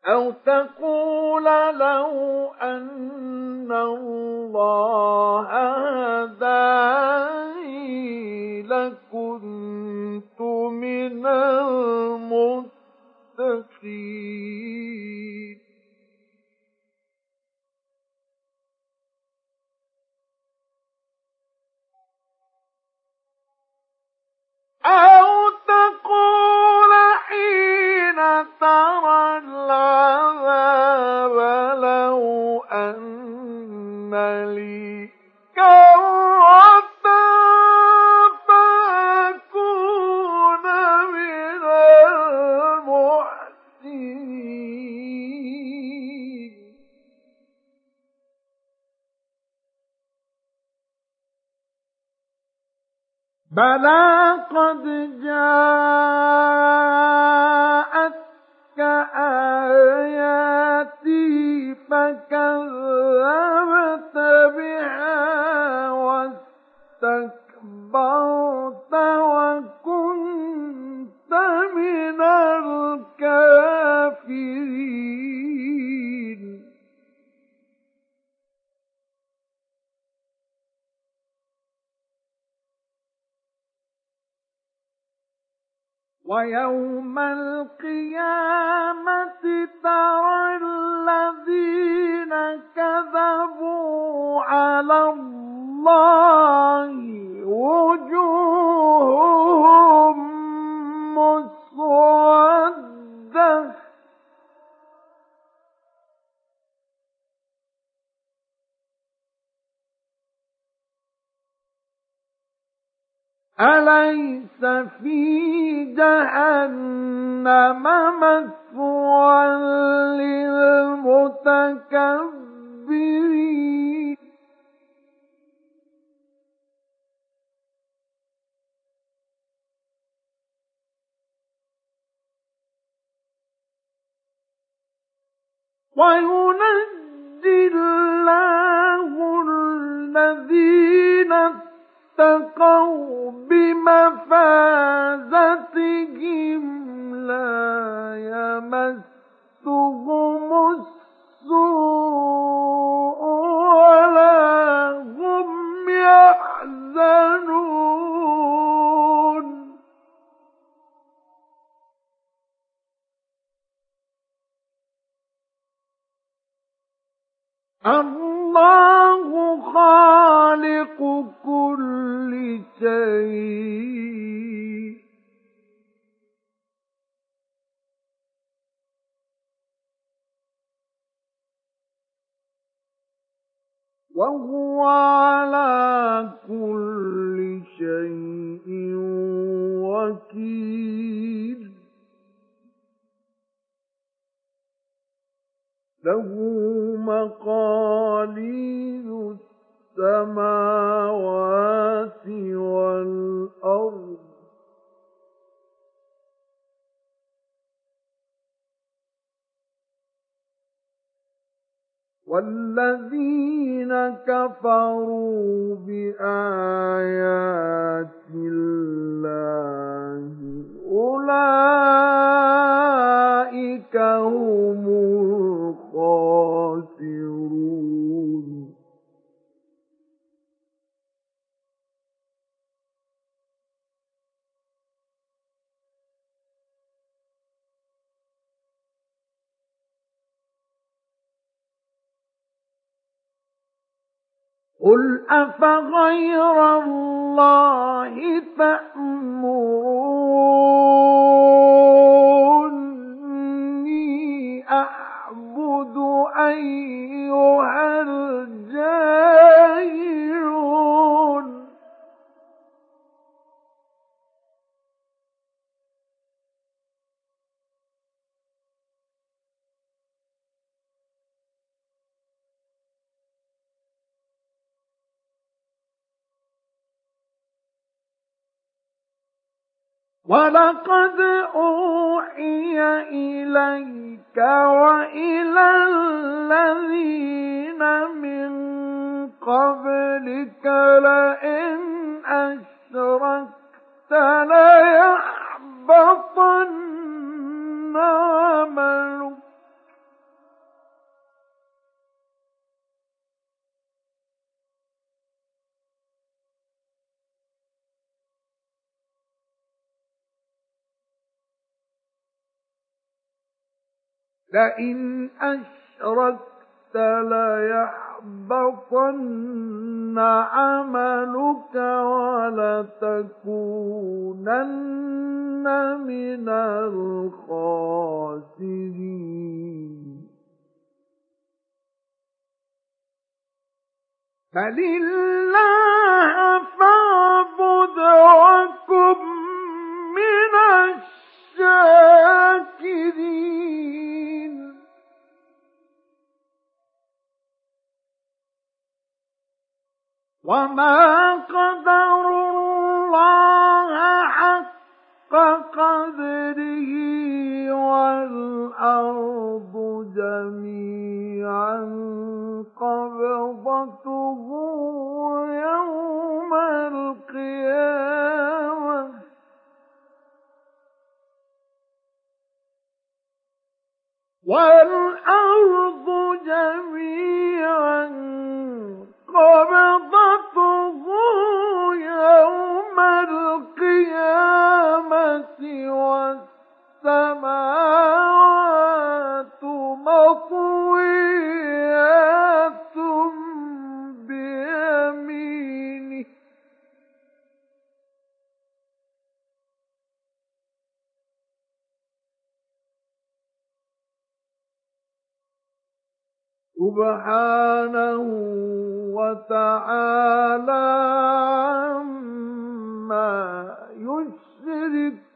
أو تقول لو أن الله هداني لكنت من المتقين. أو تقول حين ترى العذاب لو أن لي كرة فأكون من المحسنين. بلى قد جاءتك آياتي فكذبت بها واستكبرت وكنت من الكافرين. ويوم القيامة ترى الذين كذبوا على الله وجوههم مسودة أليس في جهنم مثوى للمتكبرين. وينجي الله الذين اتقوا بمفازتهم لا يمسهم السوء ولا هم يحزنون. الله خالق كل شيء وهو على كل شيء وكيل. له مقاليد السماوات والأرض والذين كفروا بآيات الله أولئك هم الخاسرون. قل أفغير الله تأمروني أعبد أيها الجاهلون. ولقد أوحي إليك وإلى الذين من قبلك لئن أشركت ليحبطن عملك لئن أشركت ليحبطن عملك ولتكونن من الخاسرين فلله فاعبد وكن من الشاكرين وما قدروا الله حق قدره والأرض جميعا قبضته يوم القيامة والأرض جميعا قبضته يوم القيامة والسماوات مطويات بيمينه سبحانه وتعالى عما يشركون